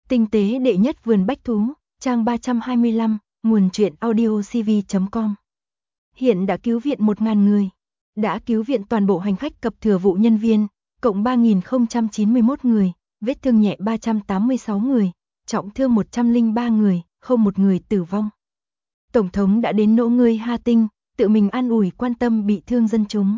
Tinh tế đệ nhất vườn bách thú, trang 325, nguồn truyện audiocv.com. Hiện đã cứu viện 1.000 người. Đã cứu viện toàn bộ hành khách cập thừa vụ nhân viên, cộng 3.091 người, vết thương nhẹ 386 người, trọng thương 103 người, không một người tử vong. Tổng thống đã đến nỗ ngươi Hà Tinh, tự mình an ủi quan tâm bị thương dân chúng.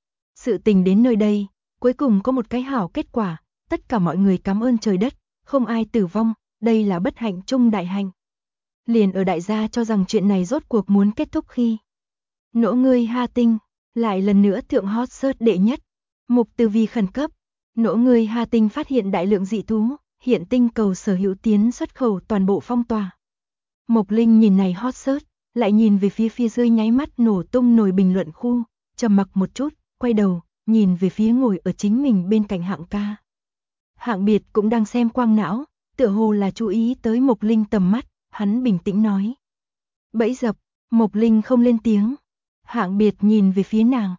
Sự tình đến nơi đây, cuối cùng có một cái hảo kết quả, tất cả mọi người cảm ơn trời đất, không ai tử vong, đây là bất hạnh chung đại hạnh. Liền ở đại gia cho rằng chuyện này rốt cuộc muốn kết thúc khi nỗ ngươi Hà Tinh lại lần nữa thượng hot search đệ nhất. Mục từ vì khẩn cấp, nỗ ngươi Hà Tinh phát hiện đại lượng dị thú, hiện tinh cầu sở hữu tiến xuất khẩu toàn bộ phong tỏa. Mộc Linh nhìn này hot search, lại nhìn về phía dưới nháy mắt nổ tung nồi bình luận khu, trầm mặc một chút, quay đầu, nhìn về phía ngồi ở chính mình bên cạnh Hạng ca. Hạng Biệt cũng đang xem quang não, tựa hồ là chú ý tới Mộc Linh tầm mắt, hắn bình tĩnh nói. Bẫy dập, Mộc Linh không lên tiếng. Hạng Biệt nhìn về phía nàng.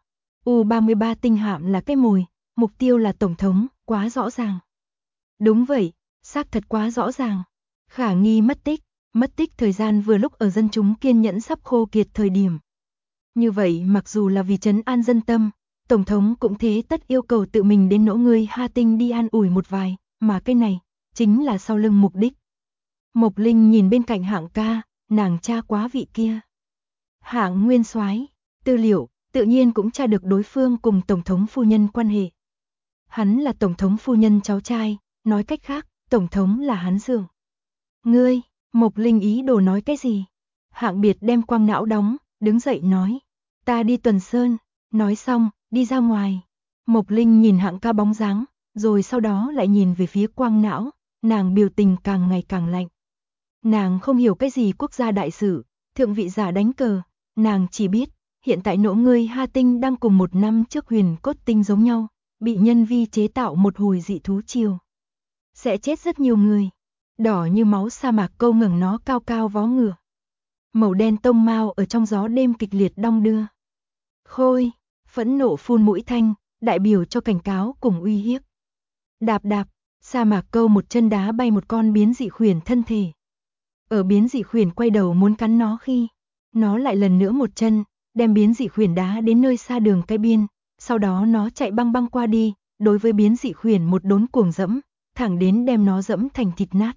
U-33 tinh hạm là cái mồi, mục tiêu là tổng thống, quá rõ ràng. Đúng vậy, xác thật quá rõ ràng. Khả nghi mất tích thời gian vừa lúc ở dân chúng kiên nhẫn sắp khô kiệt thời điểm. Như vậy mặc dù là vì trấn an dân tâm, tổng thống cũng thế tất yêu cầu tự mình đến nỗ ngươi Hà Tinh đi an ủi một vài, mà cái này chính là sau lưng mục đích. Mộc Linh nhìn bên cạnh Hạng ca, nàng tra quá vị kia. Hạng nguyên soái, tư liệu, tự nhiên cũng tra được đối phương cùng tổng thống phu nhân quan hệ. Hắn là tổng thống phu nhân cháu trai, nói cách khác, tổng thống là hắn dượng. Ngươi, Mộc Linh ý đồ nói cái gì? Hạng Biệt đem quang não đóng, đứng dậy nói. Ta đi tuần sơn, nói xong, đi ra ngoài. Mộc Linh nhìn Hạng ca bóng dáng, rồi sau đó lại nhìn về phía quang não, nàng biểu tình càng ngày càng lạnh. Nàng không hiểu cái gì quốc gia đại sự, thượng vị giả đánh cờ, nàng chỉ biết, hiện tại nỗ ngươi Hà Tinh đang cùng một năm trước huyền cốt tinh giống nhau, bị nhân vi chế tạo một hồi dị thú triều. Sẽ chết rất nhiều người. Đỏ như máu sa mạc câu ngẩng nó cao cao vó ngựa. Màu đen tông mao ở trong gió đêm kịch liệt đong đưa. Khôi, phẫn nộ phun mũi thanh, đại biểu cho cảnh cáo cùng uy hiếp. Đạp đạp, sa mạc câu một chân đá bay một con biến dị khuyển thân thể. Ở biến dị khuyển quay đầu muốn cắn nó khi, nó lại lần nữa một chân, đem biến dị khuyển đá đến nơi xa đường cái biên, sau đó nó chạy băng băng qua đi, đối với biến dị khuyển một đốn cuồng dẫm, thẳng đến đem nó dẫm thành thịt nát.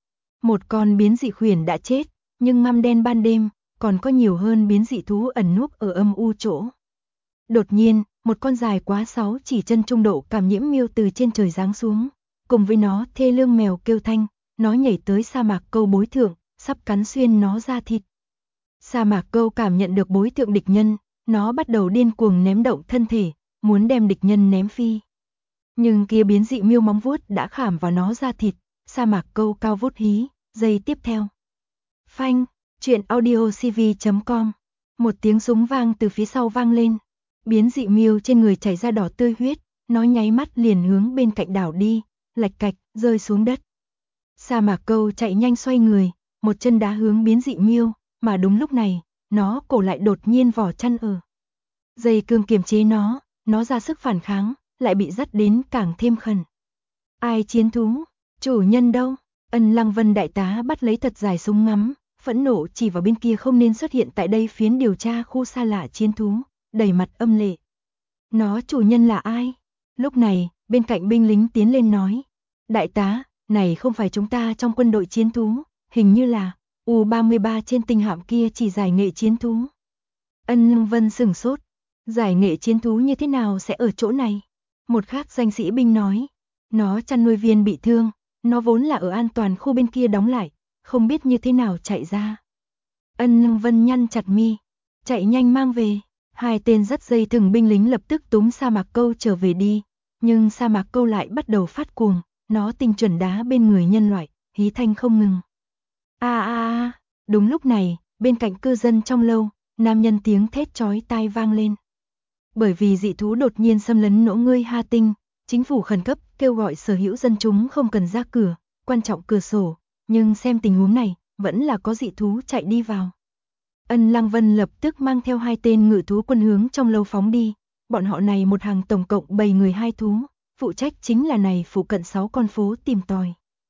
Một con biến dị khuyển đã chết, nhưng ngăm đen ban đêm, còn có nhiều hơn biến dị thú ẩn núp ở âm u chỗ. Đột nhiên, một con dài quá 6 chỉ chân trung độ cảm nhiễm miêu từ trên trời giáng xuống, cùng với nó thê lương mèo kêu thanh, nó nhảy tới sa mạc câu bối thượng, sắp cắn xuyên nó ra thịt. Sa mạc câu cảm nhận được bối thượng địch nhân, nó bắt đầu điên cuồng ném động thân thể, muốn đem địch nhân ném phi. Nhưng kia biến dị miêu móng vuốt đã khảm vào nó ra thịt, sa mạc câu cao vút hí, giây tiếp theo. Phanh, truyện audiocv.com. Một tiếng súng vang từ phía sau vang lên. Biến dị miêu trên người chảy ra đỏ tươi huyết, nó nháy mắt liền hướng bên cạnh đảo đi, lạch cạch, rơi xuống đất. Sa mạc câu chạy nhanh xoay người, một chân đá hướng biến dị miêu, mà đúng lúc này, nó cổ lại đột nhiên vỏ chăn ở. Dây cương kiềm chế nó ra sức phản kháng, lại bị dắt đến càng thêm khẩn. Ai chiến thú? Chủ nhân đâu? Ân Lăng Vân đại tá bắt lấy thật dài súng ngắm, phẫn nộ chỉ vào bên kia không nên xuất hiện tại đây phiến điều tra khu xa lạ chiến thú, đầy mặt âm lệ. Nó chủ nhân là ai? Lúc này, bên cạnh binh lính tiến lên nói. Đại tá, này không phải chúng ta trong quân đội chiến thú, hình như là U-33 trên tinh hạm kia chỉ giải nghệ chiến thú. Ân Lăng Vân sửng sốt. Giải nghệ chiến thú như thế nào sẽ ở chỗ này? Một khác danh sĩ binh nói. Nó chăn nuôi viên bị thương, nó vốn là ở an toàn khu bên kia đóng lại, không biết như thế nào chạy ra. Ân Lăng Vân nhăn chặt mi, chạy nhanh mang về. Hai tên dắt dây thừng binh lính lập tức túm sa mạc câu trở về đi, nhưng sa mạc câu lại bắt đầu phát cuồng, nó tinh chuẩn đá bên người nhân loại, hí thanh không ngừng. Đúng lúc này, bên cạnh cư dân trong lâu, nam nhân tiếng thét chói tai vang lên. Bởi vì dị thú đột nhiên xâm lấn nỗ ngươi Hà Tinh, chính phủ khẩn cấp kêu gọi sở hữu dân chúng không cần ra cửa, quan trọng cửa sổ, nhưng xem tình huống này, vẫn là có dị thú chạy đi vào. Ân Lăng Vân lập tức mang theo hai tên ngự thú quân hướng trong lâu phóng đi, bọn họ này một hàng tổng cộng 7 người 2 thú, phụ trách chính là này phụ cận 6 con phố tìm tòi.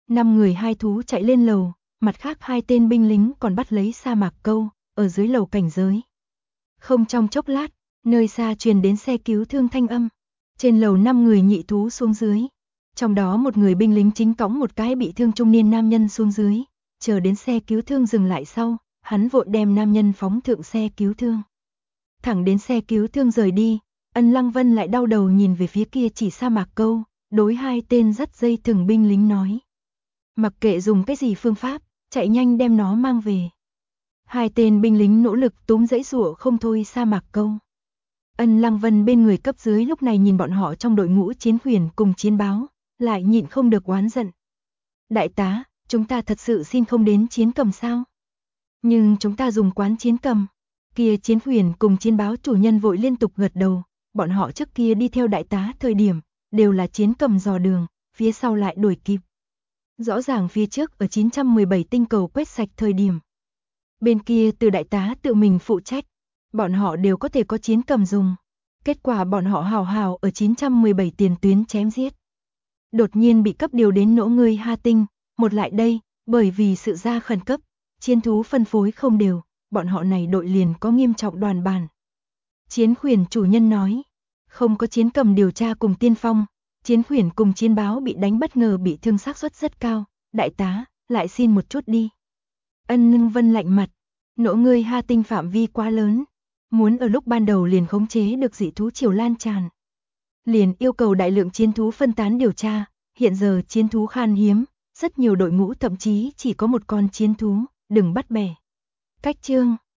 5 người 2 thú chạy lên lầu, mặt khác 2 tên binh lính còn bắt lấy Sa Mạc Câu, ở dưới lầu cảnh giới. Không trong chốc lát, nơi xa truyền đến xe cứu thương thanh âm. Trên lầu 5 người nhị thú xuống dưới. Trong đó một người binh lính chính cõng một cái bị thương trung niên nam nhân xuống dưới. Chờ đến xe cứu thương dừng lại sau, hắn vội đem nam nhân phóng thượng xe cứu thương. Thẳng đến xe cứu thương rời đi, Ân Lăng Vân lại đau đầu nhìn về phía kia chỉ Sa Mạc Câu, đối 2 tên dắt dây thừng binh lính nói. Mặc kệ dùng cái gì phương pháp, chạy nhanh đem nó mang về. 2 tên binh lính nỗ lực túm dãy giụa không thôi Sa Mạc Câu. Ân Lăng Vân bên người cấp dưới lúc này nhìn bọn họ trong đội ngũ chiến khuyển cùng chiến báo, lại nhịn không được oán giận. Đại tá, chúng ta thật sự xin không đến chiến cầm sao? Nhưng chúng ta dùng quán chiến cầm. Kia chiến khuyển cùng chiến báo chủ nhân vội liên tục gật đầu, bọn họ trước kia đi theo đại tá thời điểm, đều là chiến cầm dò đường, phía sau lại đuổi kịp. Rõ ràng phía trước ở 917 tinh cầu quét sạch thời điểm. Bên kia từ đại tá tự mình phụ trách, bọn họ đều có thể có chiến cầm dùng. Kết quả bọn họ hào hào ở 917 tiền tuyến chém giết. Đột nhiên bị cấp điều đến nỗ ngươi Ha Tinh, một lại đây, bởi vì sự ra khẩn cấp, chiến thú phân phối không đều, bọn họ này đội liền có nghiêm trọng đoàn bàn. Chiến khuyển chủ nhân nói, không có chiến cầm điều tra cùng tiên phong, chiến khuyển cùng chiến báo bị đánh bất ngờ bị thương xác suất rất cao, đại tá, lại xin một chút đi. Ân Lăng Vân lạnh mặt, nỗ ngươi Ha Tinh phạm vi quá lớn, muốn ở lúc ban đầu liền khống chế được dị thú triều lan tràn. Liền yêu cầu đại lượng chiến thú phân tán điều tra, hiện giờ chiến thú khan hiếm, rất nhiều đội ngũ thậm chí chỉ có một con chiến thú, đừng bắt bẻ. Cách chương